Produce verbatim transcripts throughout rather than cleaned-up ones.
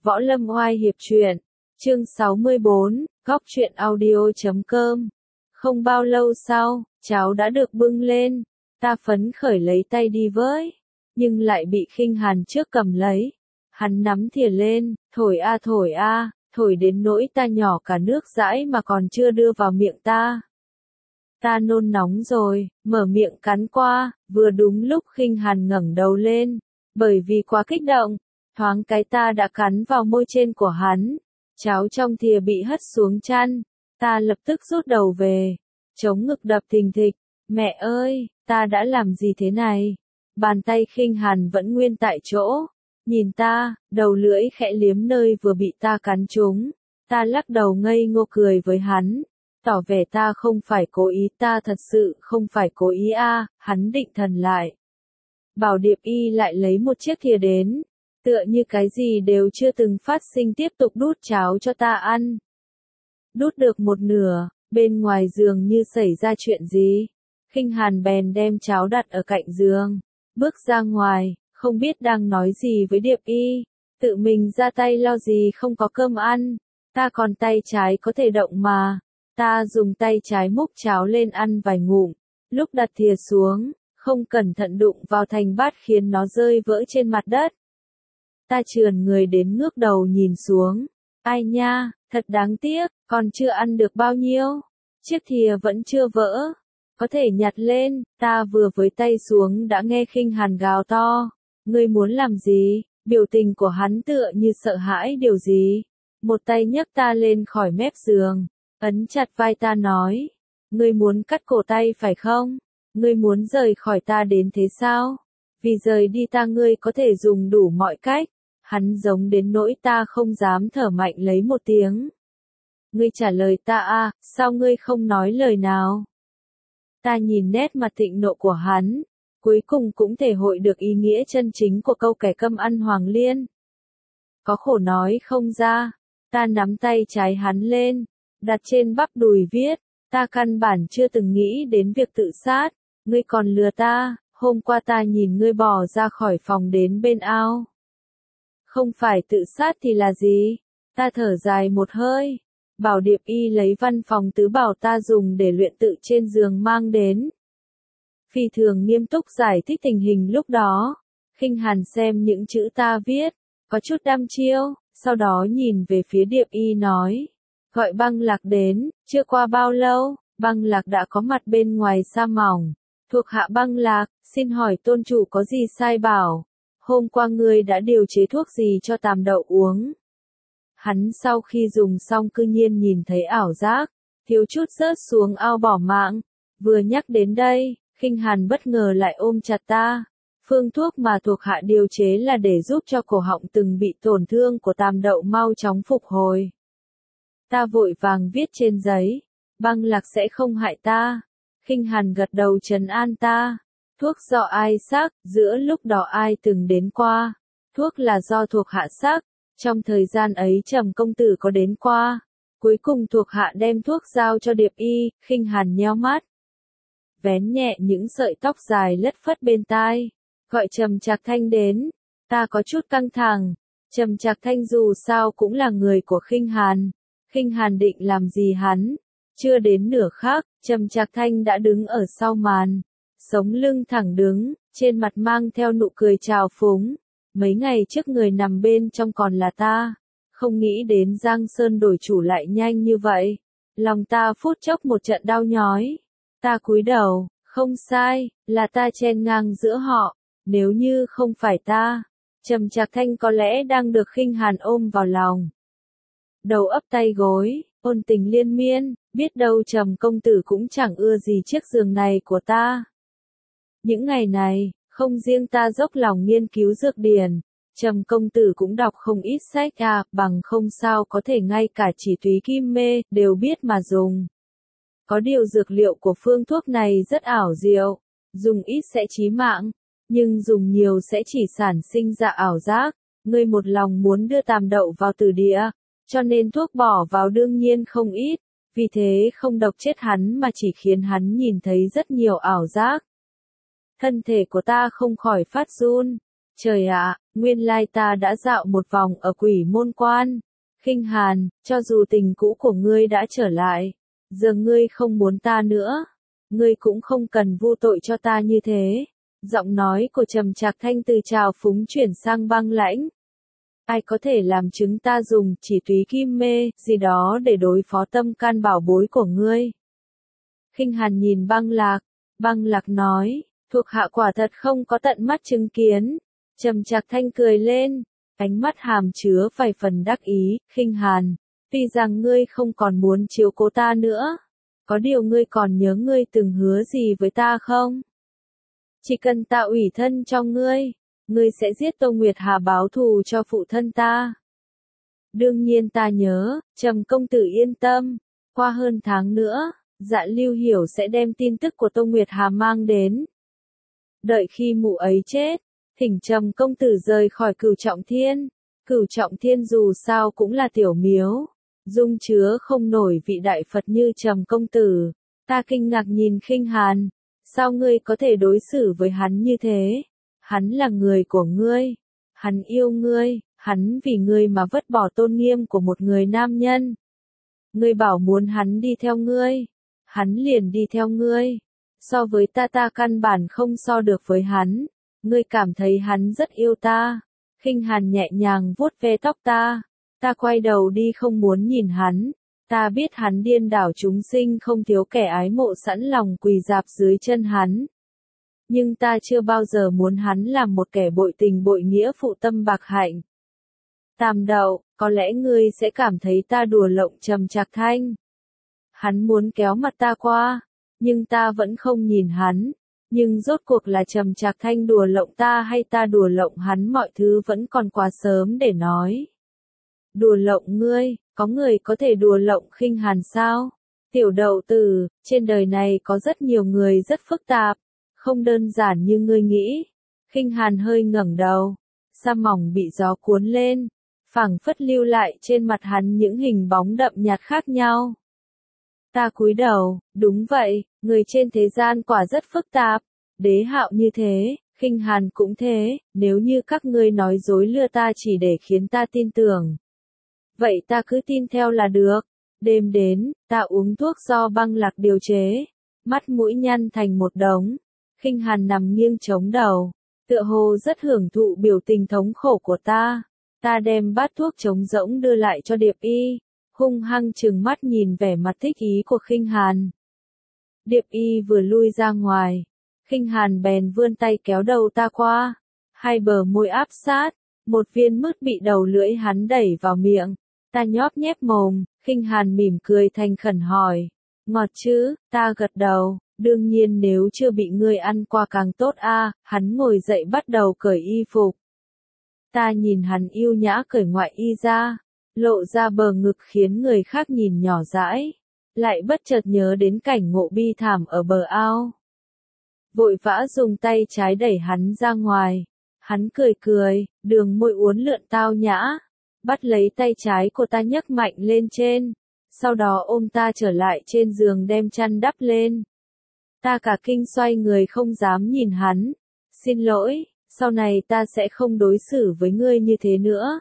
Võ Lâm Oai Hiệp Truyện, chương sáu mươi bốn, góc truyện audio.com. Không bao lâu sau, cháo đã được bưng lên, ta phấn khởi lấy tay đi với, nhưng lại bị Khinh Hàn trước cầm lấy. Hắn nắm thìa lên, thổi a thổi a, thổi đến nỗi ta nhỏ cả nước dãi mà còn chưa đưa vào miệng ta. Ta nôn nóng rồi, mở miệng cắn qua, vừa đúng lúc Khinh Hàn ngẩng đầu lên, bởi vì quá kích động, thoáng cái ta đã cắn vào môi trên của hắn, cháo trong thìa bị hất xuống chăn, ta lập tức rút đầu về, chống ngực đập thình thịch, mẹ ơi, ta đã làm gì thế này? Bàn tay Khinh Hàn vẫn nguyên tại chỗ, nhìn ta, đầu lưỡi khẽ liếm nơi vừa bị ta cắn trúng, ta lắc đầu ngây ngô cười với hắn, tỏ vẻ ta không phải cố ý, ta thật sự không phải cố ý a. Hắn định thần lại. Bảo Điệp Y lại lấy một chiếc thìa đến, tựa như cái gì đều chưa từng phát sinh tiếp tục đút cháo cho ta ăn. Đút được một nửa, bên ngoài giường như xảy ra chuyện gì. Khinh Hàn bèn đem cháo đặt ở cạnh giường, bước ra ngoài, không biết đang nói gì với Điệp Y, tự mình ra tay lo gì không có cơm ăn, ta còn tay trái có thể động mà. Ta dùng tay trái múc cháo lên ăn vài ngụm, lúc đặt thìa xuống, không cẩn thận đụng vào thành bát khiến nó rơi vỡ trên mặt đất. Ta trườn người đến ngước đầu nhìn xuống, ai nha, thật đáng tiếc, còn chưa ăn được bao nhiêu, chiếc thìa vẫn chưa vỡ, có thể nhặt lên, ta vừa với tay xuống đã nghe Khinh Hàn gào to, ngươi muốn làm gì, biểu tình của hắn tựa như sợ hãi điều gì, một tay nhấc ta lên khỏi mép giường. Ấn chặt vai ta nói, ngươi muốn cắt cổ tay phải không? Ngươi muốn rời khỏi ta đến thế sao? Vì rời đi ta ngươi có thể dùng đủ mọi cách. Hắn giống đến nỗi ta không dám thở mạnh lấy một tiếng. Ngươi trả lời ta à, sao ngươi không nói lời nào? Ta nhìn nét mặt thịnh nộ của hắn, cuối cùng cũng thể hội được ý nghĩa chân chính của câu kẻ câm ăn hoàng liên. Có khổ nói không ra, ta nắm tay trái hắn lên, đặt trên bắp đùi viết, ta căn bản chưa từng nghĩ đến việc tự sát, ngươi còn lừa ta, hôm qua ta nhìn ngươi bỏ ra khỏi phòng đến bên ao. Không phải tự sát thì là gì? Ta thở dài một hơi, Bảo Điệp Y lấy văn phòng tứ bảo ta dùng để luyện tự trên giường mang đến. Phi thường nghiêm túc giải thích tình hình lúc đó, Khinh Hàn xem những chữ ta viết, có chút đăm chiêu, sau đó nhìn về phía Điệp Y nói. Gọi Băng Lạc đến, chưa qua bao lâu, Băng Lạc đã có mặt bên ngoài sa mỏng. Thuộc hạ Băng Lạc, xin hỏi tôn chủ có gì sai bảo, hôm qua ngươi đã điều chế thuốc gì cho Tàm Đậu uống. Hắn sau khi dùng xong cư nhiên nhìn thấy ảo giác, thiếu chút rớt xuống ao bỏ mạng. Vừa nhắc đến đây, Khinh Hàn bất ngờ lại ôm chặt ta. Phương thuốc mà thuộc hạ điều chế là để giúp cho cổ họng từng bị tổn thương của Tàm Đậu mau chóng phục hồi. Ta vội vàng viết trên giấy, Băng Lạc sẽ không hại ta. Khinh Hàn gật đầu trấn an ta. Thuốc do ai sắc, giữa lúc đó ai từng đến qua. Thuốc là do thuộc hạ sắc, trong thời gian ấy Trầm công tử có đến qua. Cuối cùng thuộc hạ đem thuốc giao cho Điệp Y, Khinh Hàn nheo mắt. Vén nhẹ những sợi tóc dài lất phất bên tai, gọi Trầm Trạc Thanh đến. Ta có chút căng thẳng, Trầm Trạc Thanh dù sao cũng là người của Khinh Hàn. Khinh Hàn định làm gì hắn? Chưa đến nửa khắc, Trầm Trạc Thanh đã đứng ở sau màn, sống lưng thẳng đứng, trên mặt mang theo nụ cười trào phúng. Mấy ngày trước người nằm bên trong còn là ta, không nghĩ đến Giang Sơn đổi chủ lại nhanh như vậy. Lòng ta phút chốc một trận đau nhói. Ta cúi đầu, không sai, là ta chen ngang giữa họ, nếu như không phải ta, Trầm Trạc Thanh có lẽ đang được Khinh Hàn ôm vào lòng. Đầu ấp tay gối, ôn tình liên miên, biết đâu Trầm công tử cũng chẳng ưa gì chiếc giường này của ta. Những ngày này, không riêng ta dốc lòng nghiên cứu dược điển, Trầm công tử cũng đọc không ít sách à, bằng không sao có thể ngay cả chỉ túy kim mê, đều biết mà dùng. Có điều dược liệu của phương thuốc này rất ảo diệu, dùng ít sẽ chí mạng, nhưng dùng nhiều sẽ chỉ sản sinh ra ảo giác, ngươi một lòng muốn đưa Tàm Đậu vào tử địa. Cho nên thuốc bỏ vào đương nhiên không ít, vì thế không độc chết hắn mà chỉ khiến hắn nhìn thấy rất nhiều ảo giác. Thân thể của ta không khỏi phát run, Trời ạ, nguyên lai ta đã dạo một vòng ở quỷ môn quan. Khinh Hàn, cho dù tình cũ của ngươi đã trở lại, giờ ngươi không muốn ta nữa, ngươi cũng không cần vu tội cho ta như thế. Giọng nói của Trầm Trạc Thanh từ trào phúng chuyển sang băng lãnh. Ai có thể làm chứng ta dùng chỉ túy kim mê gì đó để đối phó tâm can bảo bối của ngươi? Khinh Hàn nhìn Băng Lạc, Băng Lạc nói, thuộc hạ quả thật không có tận mắt chứng kiến. Trầm Trạc Thanh cười lên, ánh mắt hàm chứa vài phần đắc ý. Khinh Hàn, tuy rằng ngươi không còn muốn chiếu cố ta nữa, có điều ngươi còn nhớ ngươi từng hứa gì với ta không? Chỉ cần ta ủy thân cho ngươi, ngươi sẽ giết Tô Nguyệt Hà báo thù cho phụ thân ta. Đương nhiên ta nhớ, Trầm công tử yên tâm, qua hơn tháng nữa, Dạ Lưu Hiểu sẽ đem tin tức của Tô Nguyệt Hà mang đến. Đợi khi mụ ấy chết, thỉnh Trầm công tử rời khỏi Cửu Trọng Thiên. Cửu Trọng Thiên dù sao cũng là tiểu miếu, dung chứa không nổi vị đại Phật như Trầm công tử. Ta kinh ngạc nhìn Khinh Hàn, sao ngươi có thể đối xử với hắn như thế? Hắn là người của ngươi, hắn yêu ngươi, hắn vì ngươi mà vứt bỏ tôn nghiêm của một người nam nhân. Ngươi bảo muốn hắn đi theo ngươi, hắn liền đi theo ngươi. So với ta ta căn bản không so được với hắn. Ngươi cảm thấy hắn rất yêu ta. Khinh Hàn nhẹ nhàng vuốt ve tóc ta. Ta quay đầu đi không muốn nhìn hắn. Ta biết hắn điên đảo chúng sinh không thiếu kẻ ái mộ sẵn lòng quỳ dạp dưới chân hắn. Nhưng ta chưa bao giờ muốn hắn làm một kẻ bội tình bội nghĩa phụ tâm bạc hạnh. Tam Đậu, có lẽ ngươi sẽ cảm thấy ta đùa lộng Trầm Trạc Thanh. Hắn muốn kéo mặt ta qua, nhưng ta vẫn không nhìn hắn. Nhưng rốt cuộc là Trầm Trạc Thanh đùa lộng ta hay ta đùa lộng hắn, mọi thứ vẫn còn quá sớm để nói. Đùa lộng ngươi, có người có thể đùa lộng Khinh Hàn sao? Tiểu Đậu tử, trên đời này có rất nhiều người rất phức tạp, không đơn giản như ngươi nghĩ. Khinh Hàn hơi ngẩng đầu, sa mỏng bị gió cuốn lên, phảng phất lưu lại trên mặt hắn những hình bóng đậm nhạt khác nhau. Ta cúi đầu, đúng vậy, người trên thế gian quả rất phức tạp. Đế Hạo như thế, Khinh Hàn cũng thế, nếu như các ngươi nói dối lừa ta chỉ để khiến ta tin tưởng, vậy ta cứ tin theo là được. Đêm đến, ta uống thuốc do Băng Lạc điều chế, mắt mũi nhăn thành một đống. Khinh Hàn nằm nghiêng chống đầu, tựa hồ rất hưởng thụ biểu tình thống khổ của ta. Ta đem bát thuốc trống rỗng đưa lại cho Điệp Y, hung hăng trừng mắt nhìn vẻ mặt thích ý của Khinh Hàn. Điệp Y vừa lui ra ngoài, Khinh Hàn bèn vươn tay kéo đầu ta qua, hai bờ môi áp sát, một viên mứt bị đầu lưỡi hắn đẩy vào miệng. Ta nhóp nhép mồm, Khinh Hàn mỉm cười thành khẩn hỏi, ngọt chứ? Ta gật đầu, đương nhiên nếu chưa bị ngươi ăn qua càng tốt a. Hắn ngồi dậy bắt đầu cởi y phục. Ta nhìn hắn yêu nhã cởi ngoại y ra, lộ ra bờ ngực khiến người khác nhìn nhỏ dãi, lại bất chợt nhớ đến cảnh ngộ bi thảm ở bờ ao. Vội vã dùng tay trái đẩy hắn ra ngoài. Hắn cười cười, đường môi uốn lượn tao nhã, bắt lấy tay trái của ta nhấc mạnh lên trên, sau đó ôm ta trở lại trên giường đem chăn đắp lên. Ta cả kinh xoay người không dám nhìn hắn. Xin lỗi, sau này ta sẽ không đối xử với ngươi như thế nữa.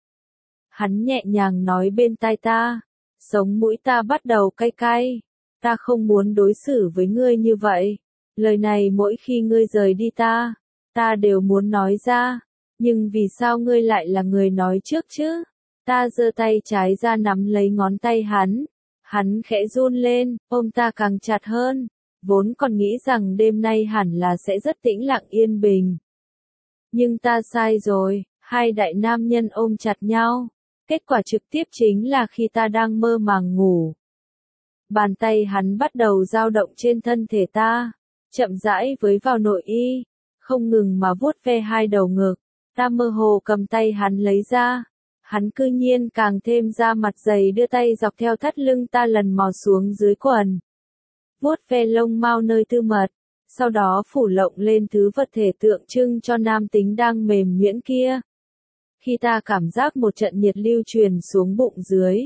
Hắn nhẹ nhàng nói bên tai ta, sống mũi ta bắt đầu cay cay. Ta không muốn đối xử với ngươi như vậy. Lời này mỗi khi ngươi rời đi ta, ta đều muốn nói ra. Nhưng vì sao ngươi lại là người nói trước chứ? Ta giơ tay trái ra nắm lấy ngón tay hắn. Hắn khẽ run lên, ôm ta càng chặt hơn. Vốn còn nghĩ rằng đêm nay hẳn là sẽ rất tĩnh lặng yên bình. Nhưng ta sai rồi, hai đại nam nhân ôm chặt nhau. Kết quả trực tiếp chính là khi ta đang mơ màng ngủ, bàn tay hắn bắt đầu dao động trên thân thể ta, chậm rãi với vào nội y, không ngừng mà vuốt ve hai đầu ngực. Ta mơ hồ cầm tay hắn lấy ra, hắn cư nhiên càng thêm ra mặt dày đưa tay dọc theo thắt lưng ta lần mò xuống dưới quần, vuốt ve lông mao nơi tư mật, sau đó phủ lộng lên thứ vật thể tượng trưng cho nam tính đang mềm nhuyễn kia. Khi ta cảm giác một trận nhiệt lưu truyền xuống bụng dưới,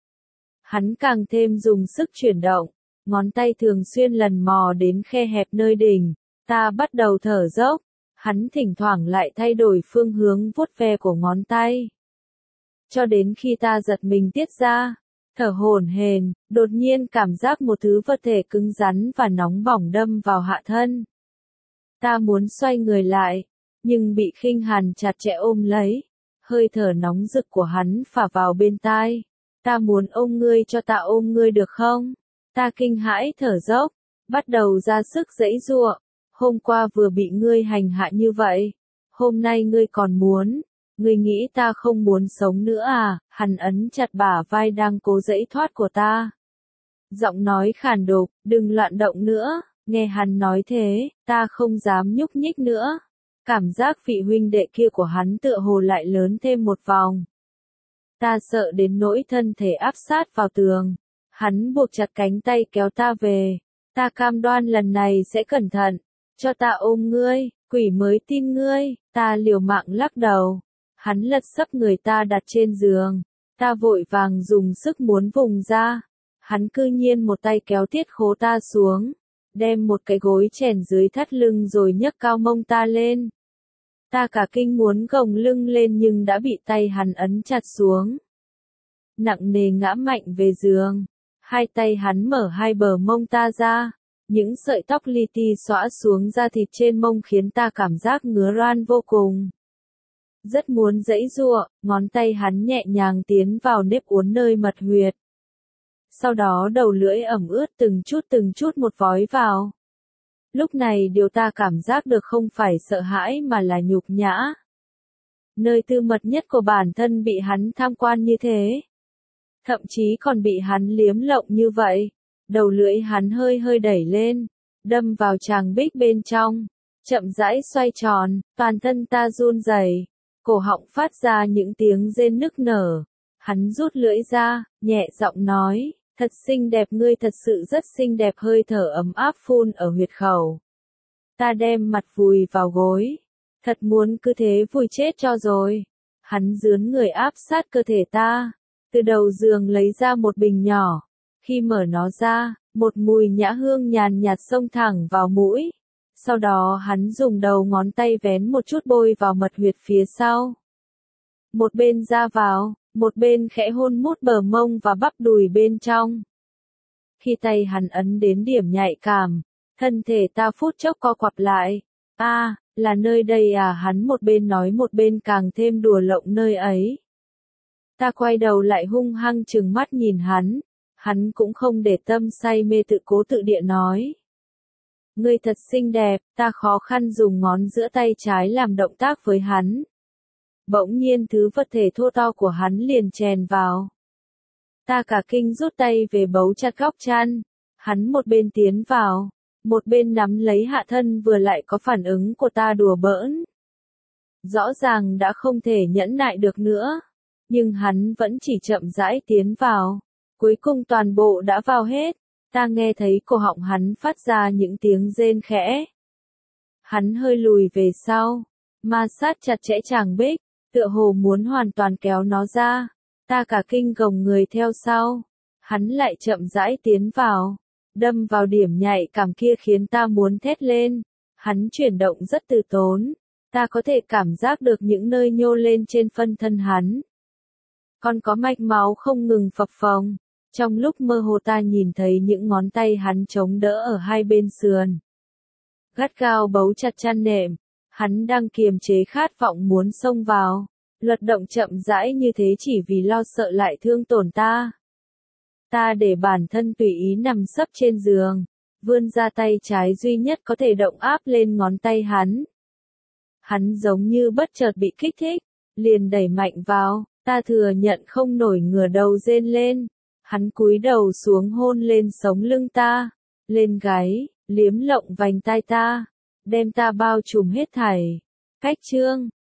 hắn càng thêm dùng sức chuyển động, ngón tay thường xuyên lần mò đến khe hẹp nơi đỉnh. Ta bắt đầu thở dốc, Hắn thỉnh thoảng lại thay đổi phương hướng vuốt ve của ngón tay. Cho đến khi ta giật mình tiết ra, thở hổn hển, đột nhiên cảm giác một thứ vật thể cứng rắn và nóng bỏng đâm vào hạ thân. Ta muốn xoay người lại, nhưng bị Khinh Hàn chặt chẽ ôm lấy. Hơi thở nóng rực của hắn phả vào bên tai. Ta muốn ôm ngươi cho ta ôm ngươi được không? Ta kinh hãi thở dốc, bắt đầu ra sức giãy giụa. Hôm qua vừa bị ngươi hành hạ như vậy, hôm nay ngươi còn muốn, ngươi nghĩ ta không muốn sống nữa à? Hắn ấn chặt bả vai đang cố giãy thoát của ta. Giọng nói khàn đục, đừng loạn động nữa. Nghe hắn nói thế, ta không dám nhúc nhích nữa. Cảm giác vị huynh đệ kia của hắn tựa hồ lại lớn thêm một vòng. Ta sợ đến nỗi thân thể áp sát vào tường. Hắn buộc chặt cánh tay kéo ta về. Ta cam đoan lần này sẽ cẩn thận. Cho ta ôm ngươi, quỷ mới tin ngươi. Ta liều mạng lắc đầu. Hắn lật sấp người ta đặt trên giường. Ta vội vàng dùng sức muốn vùng ra. Hắn cư nhiên một tay kéo tiết khố ta xuống. Đem một cái gối chèn dưới thắt lưng rồi nhấc cao mông ta lên. Ta cả kinh muốn gồng lưng lên nhưng đã bị tay hắn ấn chặt xuống. Nặng nề ngã mạnh về giường. Hai tay hắn mở hai bờ mông ta ra. Những sợi tóc li ti xõa xuống da thịt trên mông khiến ta cảm giác ngứa ran vô cùng. Rất muốn giãy giụa, ngón tay hắn nhẹ nhàng tiến vào nếp uốn nơi mật huyệt. Sau đó đầu lưỡi ẩm ướt từng chút từng chút một vói vào. Lúc này điều ta cảm giác được không phải sợ hãi mà là nhục nhã. Nơi tư mật nhất của bản thân bị hắn tham quan như thế. Thậm chí còn bị hắn liếm lộng như vậy. Đầu lưỡi hắn hơi hơi đẩy lên, đâm vào tràng bích bên trong, chậm rãi xoay tròn, toàn thân ta run rẩy, cổ họng phát ra những tiếng rên nức nở. Hắn rút lưỡi ra, nhẹ giọng nói, thật xinh đẹp, ngươi thật sự rất xinh đẹp. Hơi thở ấm áp phun ở huyệt khẩu. Ta đem mặt vùi vào gối, thật muốn cứ thế vùi chết cho rồi. Hắn dướn người áp sát cơ thể ta, từ đầu giường lấy ra một bình nhỏ. Khi mở nó ra, một mùi nhã hương nhàn nhạt xông thẳng vào mũi. Sau đó hắn dùng đầu ngón tay vén một chút bôi vào mật huyệt phía sau. Một bên ra vào, một bên khẽ hôn mút bờ mông và bắp đùi bên trong. Khi tay hắn ấn đến điểm nhạy cảm, thân thể ta phút chốc co quặp lại. A, à, là nơi đây à? Hắn một bên nói một bên càng thêm đùa lộng nơi ấy. Ta quay đầu lại hung hăng trừng mắt nhìn hắn. Hắn cũng không để tâm say mê tự cố tự địa nói. Ngươi thật xinh đẹp. Ta khó khăn dùng ngón giữa tay trái làm động tác với hắn. Bỗng nhiên thứ vật thể thô to của hắn liền chèn vào. Ta cả kinh rút tay về bấu chặt góc chăn. Hắn một bên tiến vào, một bên nắm lấy hạ thân vừa lại có phản ứng của ta đùa bỡn. Rõ ràng đã không thể nhẫn nại được nữa. Nhưng hắn vẫn chỉ chậm rãi tiến vào. Cuối cùng toàn bộ đã vào hết. Ta nghe thấy cổ họng hắn phát ra những tiếng rên khẽ. Hắn hơi lùi về sau, ma sát chặt chẽ tràng bích, tựa hồ muốn hoàn toàn kéo nó ra. Ta cả kinh gồng người theo sau. Hắn lại chậm rãi tiến vào, đâm vào điểm nhạy cảm kia khiến ta muốn thét lên. Hắn chuyển động rất từ tốn. Ta có thể cảm giác được những nơi nhô lên trên phân thân hắn. Còn có mạch máu không ngừng phập phồng. Trong lúc mơ hồ ta nhìn thấy những ngón tay hắn chống đỡ ở hai bên sườn. Gắt gao bấu chặt chăn nệm. Hắn đang kiềm chế khát vọng muốn xông vào. Luật động chậm rãi như thế chỉ vì lo sợ lại thương tổn ta. Ta để bản thân tùy ý nằm sấp trên giường. Vươn ra tay trái duy nhất có thể động áp lên ngón tay hắn. Hắn giống như bất chợt bị kích thích. Liền đẩy mạnh vào. Ta thừa nhận không nổi ngửa đầu rên lên. Hắn cúi đầu xuống hôn lên sống lưng ta, lên gáy, liếm lộng vành tai ta, đem ta bao trùm hết thảy. Cách chương